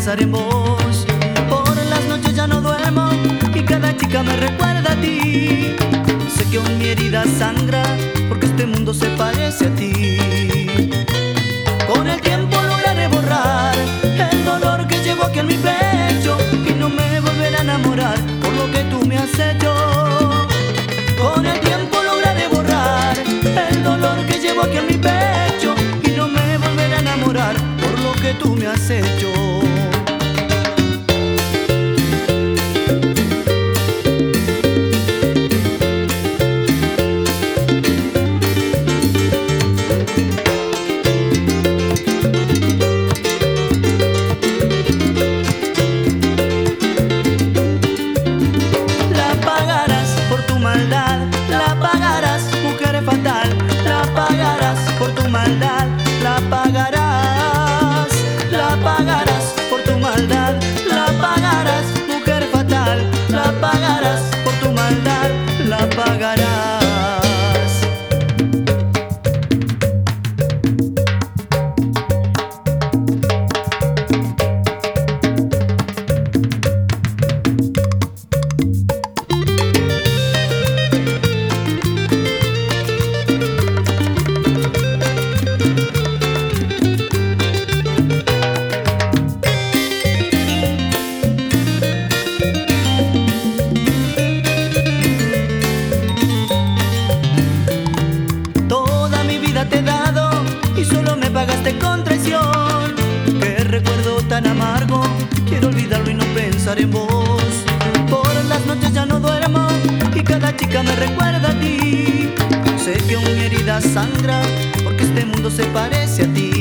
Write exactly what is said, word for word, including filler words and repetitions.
pensar en vos. Por las noches ya no duermo y cada chica me recuerda a ti. Sé que aún mi herida sangra porque este mundo se parece a ti. Con el tiempo lograré borrar el dolor que llevo aquí en mi pecho y no me volveré a enamorar por lo que tú me has hecho. Con el tiempo lograré borrar el dolor que llevo aquí en mi pecho y no me volveré a enamorar por lo que tú me has hecho. La pagarás, mujer fatal, la pagarás por tu maldad, la pagarás, la pagarás por tu maldad, la pagarás, mujer fatal, la pagarás por tu maldad, la pagarás. Te he dado y solo me pagaste con traición. Qué recuerdo tan amargo, quiero olvidarlo y no pensar en vos. Por las noches ya no duermo y cada chica me recuerda a ti. Sé que aún mi herida sangra porque este mundo se parece a ti.